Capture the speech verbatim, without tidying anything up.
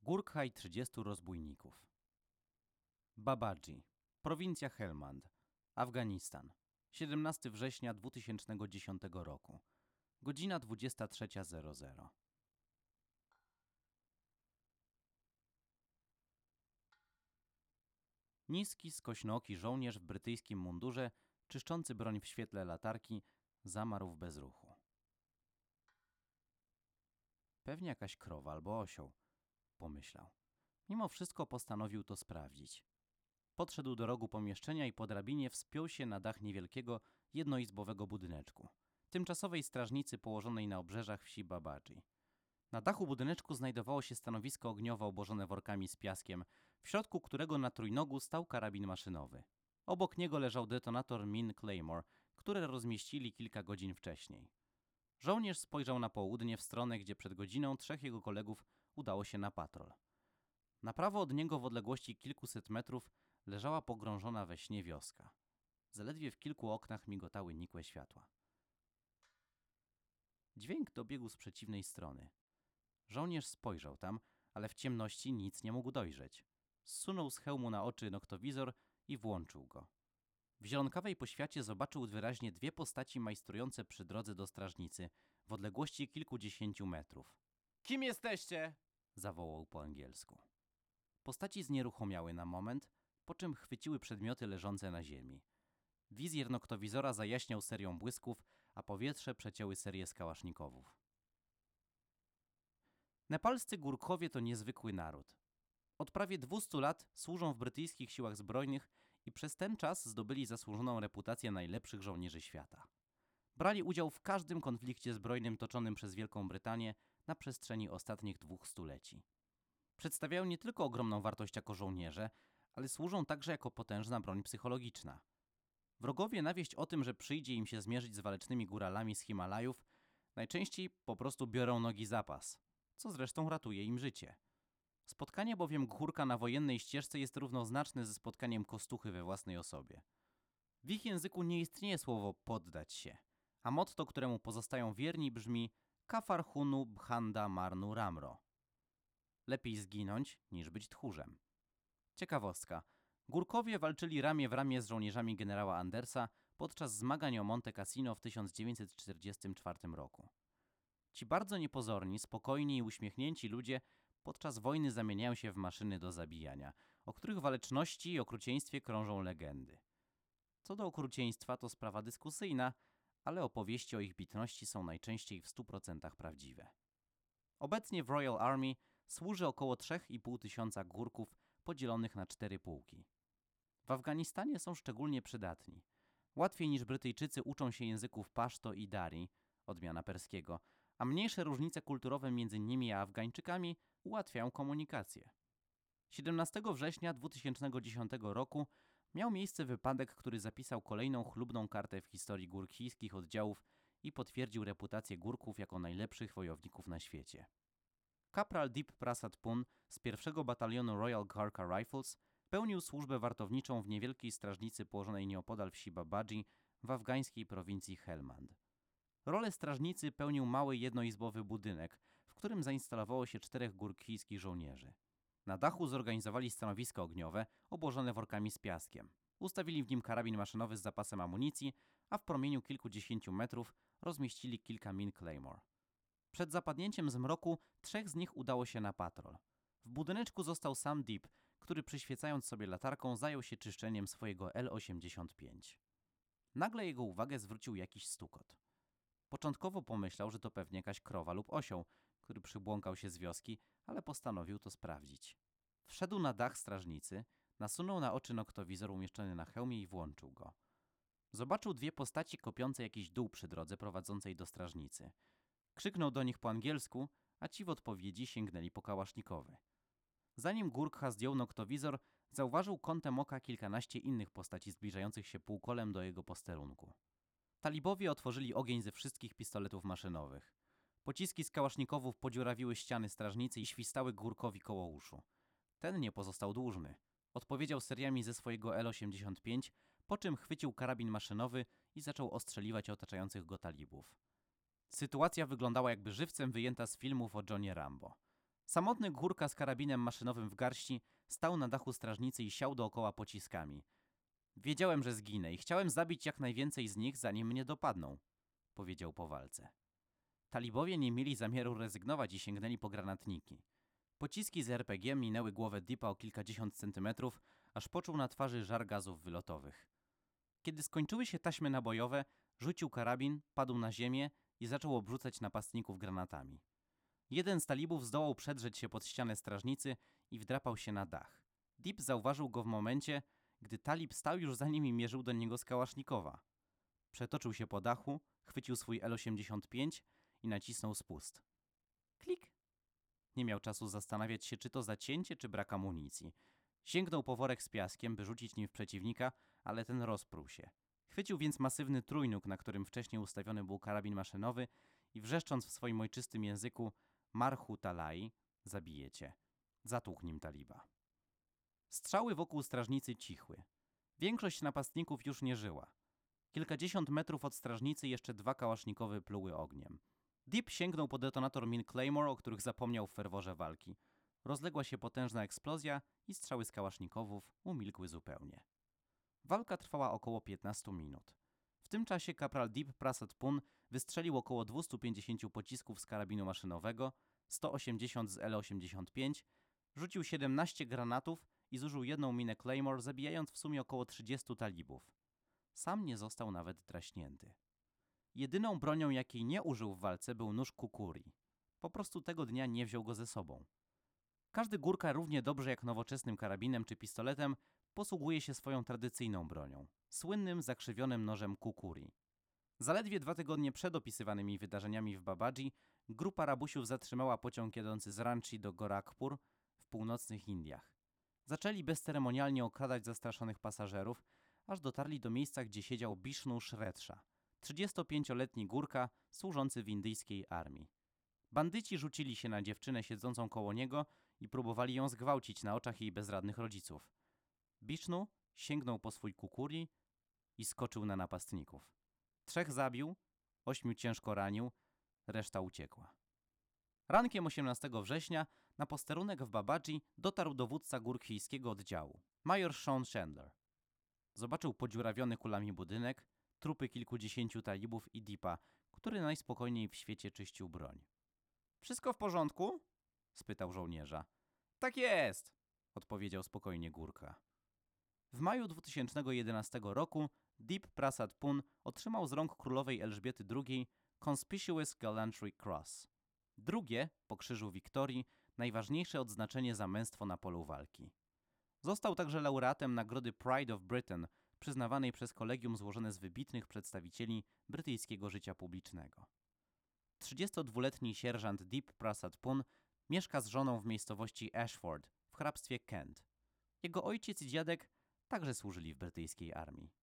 Gurkha i trzydziestu rozbójników. Babaji, prowincja Helmand, Afganistan, siedemnastego września dwutysięcznego dziesiątego roku, godzina dwudziesta trzecia zero zero. Niski, skośnooki żołnierz w brytyjskim mundurze, czyszczący broń w świetle latarki, zamarł w bezruchu. Pewnie jakaś krowa albo osioł, pomyślał. Mimo wszystko postanowił to sprawdzić. Podszedł do rogu pomieszczenia i po drabinie wspiął się na dach niewielkiego, jednoizbowego budyneczku, tymczasowej strażnicy położonej na obrzeżach wsi Babaji. Na dachu budyneczku znajdowało się stanowisko ogniowe obłożone workami z piaskiem, w środku którego na trójnogu stał karabin maszynowy. Obok niego leżał detonator min Claymore, które rozmieścili kilka godzin wcześniej. Żołnierz spojrzał na południe w stronę, gdzie przed godziną trzech jego kolegów udało się na patrol. Na prawo od niego w odległości kilkuset metrów leżała pogrążona we śnie wioska. Zaledwie w kilku oknach migotały nikłe światła. Dźwięk dobiegł z przeciwnej strony. Żołnierz spojrzał tam, ale w ciemności nic nie mógł dojrzeć. Zsunął z hełmu na oczy noktowizor i włączył go. W zielonkawej poświacie zobaczył wyraźnie dwie postaci majstrujące przy drodze do strażnicy w odległości kilkudziesięciu metrów. Kim jesteście? Zawołał po angielsku. Postaci znieruchomiały na moment, po czym chwyciły przedmioty leżące na ziemi. Wizjer noktowizora zajaśniał serią błysków, a powietrze przecięły serię z kałasznikowów. Nepalscy Gurkhowie to niezwykły naród. Od prawie dwustu lat służą w brytyjskich siłach zbrojnych i przez ten czas zdobyli zasłużoną reputację najlepszych żołnierzy świata. Brali udział w każdym konflikcie zbrojnym toczonym przez Wielką Brytanię na przestrzeni ostatnich dwóch stuleci. Przedstawiają nie tylko ogromną wartość jako żołnierze, ale służą także jako potężna broń psychologiczna. Wrogowie na wieść o tym, że przyjdzie im się zmierzyć z walecznymi góralami z Himalajów, najczęściej po prostu biorą nogi za pas, co zresztą ratuje im życie. Spotkanie bowiem Ghurka na wojennej ścieżce jest równoznaczne ze spotkaniem kostuchy we własnej osobie. W ich języku nie istnieje słowo poddać się, a motto, któremu pozostają wierni, brzmi Kafar Hunu Bhanda Marnu Ramro. Lepiej zginąć, niż być tchórzem. Ciekawostka. Gurkowie walczyli ramię w ramię z żołnierzami generała Andersa podczas zmagań o Monte Cassino w tysiąc dziewięćset czterdziestym czwartym roku. Ci bardzo niepozorni, spokojni i uśmiechnięci ludzie podczas wojny zamieniają się w maszyny do zabijania, o których waleczności i okrucieństwie krążą legendy. Co do okrucieństwa to sprawa dyskusyjna, ale opowieści o ich bitności są najczęściej w stu procentach prawdziwe. Obecnie w Royal Army służy około trzy i pół tysiąca Gurków podzielonych na cztery pułki. W Afganistanie są szczególnie przydatni. Łatwiej niż Brytyjczycy uczą się języków paszto i dari, odmiana perskiego, a mniejsze różnice kulturowe między nimi a Afgańczykami ułatwiają komunikację. siedemnastego września dwutysięcznego dziesiątego roku miał miejsce wypadek, który zapisał kolejną chlubną kartę w historii gurkhijskich oddziałów i potwierdził reputację Gurków jako najlepszych wojowników na świecie. Kapral Deep Prasad Pun z pierwszego batalionu Royal Gharka Rifles pełnił służbę wartowniczą w niewielkiej strażnicy położonej nieopodal wsi Babaji w afgańskiej prowincji Helmand. Rolę strażnicy pełnił mały jednoizbowy budynek, w którym zainstalowało się czterech gurkhijskich żołnierzy. Na dachu zorganizowali stanowisko ogniowe obłożone workami z piaskiem. Ustawili w nim karabin maszynowy z zapasem amunicji, a w promieniu kilkudziesięciu metrów rozmieścili kilka min Claymore. Przed zapadnięciem zmroku trzech z nich udało się na patrol. W budyneczku został sam Deep, który przyświecając sobie latarką zajął się czyszczeniem swojego L osiemdziesiąt pięć. Nagle jego uwagę zwrócił jakiś stukot. Początkowo pomyślał, że to pewnie jakaś krowa lub osioł, który przybłąkał się z wioski, ale postanowił to sprawdzić. Wszedł na dach strażnicy, nasunął na oczy noktowizor umieszczony na hełmie i włączył go. Zobaczył dwie postaci kopiące jakiś dół przy drodze prowadzącej do strażnicy. Krzyknął do nich po angielsku, a ci w odpowiedzi sięgnęli po kałasznikowy. Zanim Gurkha zdjął noktowizor, zauważył kątem oka kilkanaście innych postaci zbliżających się półkolem do jego posterunku. Talibowie otworzyli ogień ze wszystkich pistoletów maszynowych. Pociski z kałasznikowów podziurawiły ściany strażnicy i świstały Gurkowi koło uszu. Ten nie pozostał dłużny. Odpowiedział seriami ze swojego L osiemdziesiąt pięć, po czym chwycił karabin maszynowy i zaczął ostrzeliwać otaczających go talibów. Sytuacja wyglądała jakby żywcem wyjęta z filmów o Johnie Rambo. Samotny górka z karabinem maszynowym w garści stał na dachu strażnicy i siał dookoła pociskami. Wiedziałem, że zginę i chciałem zabić jak najwięcej z nich, zanim mnie dopadną, powiedział po walce. Talibowie nie mieli zamiaru rezygnować i sięgnęli po granatniki. Pociski z er pe gie minęły głowę Deepa o kilkadziesiąt centymetrów, aż poczuł na twarzy żar gazów wylotowych. Kiedy skończyły się taśmy nabojowe, rzucił karabin, padł na ziemię i zaczął obrzucać napastników granatami. Jeden z talibów zdołał przedrzeć się pod ścianę strażnicy i wdrapał się na dach. Deep zauważył go w momencie, gdy talib stał już za nim i mierzył do niego z kałasznikowa. Przetoczył się po dachu, chwycił swój el osiemdziesiąt pięć i nacisnął spust. Klik! Nie miał czasu zastanawiać się, czy to zacięcie, czy brak amunicji. Sięgnął po worek z piaskiem, by rzucić nim w przeciwnika, ale ten rozpruł się. Chwycił więc masywny trójnóg, na którym wcześniej ustawiony był karabin maszynowy i wrzeszcząc w swoim ojczystym języku Marhu Talai, zabijecie. Zatłukł nim taliba. Strzały wokół strażnicy cichły. Większość napastników już nie żyła. Kilkadziesiąt metrów od strażnicy jeszcze dwa kałasznikowy pluły ogniem. Deep sięgnął po detonator min Claymore, o których zapomniał w ferworze walki. Rozległa się potężna eksplozja i strzały z kałasznikowów umilkły zupełnie. Walka trwała około piętnaście minut. W tym czasie kapral Deep Prasad Pun wystrzelił około dwieście pięćdziesiąt pocisków z karabinu maszynowego, sto osiemdziesiąt z el osiemdziesiąt pięć, rzucił siedemnaście granatów i zużył jedną minę Claymore, zabijając w sumie około trzydziestu talibów. Sam nie został nawet draśnięty. Jedyną bronią, jakiej nie użył w walce, był nóż kukuri. Po prostu tego dnia nie wziął go ze sobą. Każdy górka równie dobrze jak nowoczesnym karabinem czy pistoletem posługuje się swoją tradycyjną bronią, słynnym zakrzywionym nożem kukuri. Zaledwie dwa tygodnie przed opisywanymi wydarzeniami w Babadży grupa rabusiów zatrzymała pociąg jadący z Ranchi do Gorakhpur w północnych Indiach. Zaczęli bezceremonialnie okradać zastraszonych pasażerów, aż dotarli do miejsca, gdzie siedział Bishnu Shredsha, trzydziestopięcioletni górka służący w indyjskiej armii. Bandyci rzucili się na dziewczynę siedzącą koło niego i próbowali ją zgwałcić na oczach jej bezradnych rodziców. Bishnu sięgnął po swój kukuri i skoczył na napastników. Trzech zabił, ośmiu ciężko ranił, reszta uciekła. Rankiem osiemnastego września na posterunek w Babadży dotarł dowódca górkijskiego oddziału, major Sean Chandler. Zobaczył podziurawiony kulami budynek, trupy kilkudziesięciu talibów i Deepa, który najspokojniej w świecie czyścił broń. Wszystko w porządku? Spytał żołnierza. Tak jest, odpowiedział spokojnie górka. W maju dwutysięcznego jedenastego roku Deep Prasad Pun otrzymał z rąk królowej Elżbiety drugiej Conspicuous Gallantry Cross. Drugie, po Krzyżu Wiktorii, najważniejsze odznaczenie za męstwo na polu walki. Został także laureatem nagrody Pride of Britain, przyznawanej przez kolegium złożone z wybitnych przedstawicieli brytyjskiego życia publicznego. trzydziestodwuletni sierżant Deep Prasad Pun mieszka z żoną w miejscowości Ashford w hrabstwie Kent. Jego ojciec i dziadek także służyli w brytyjskiej armii.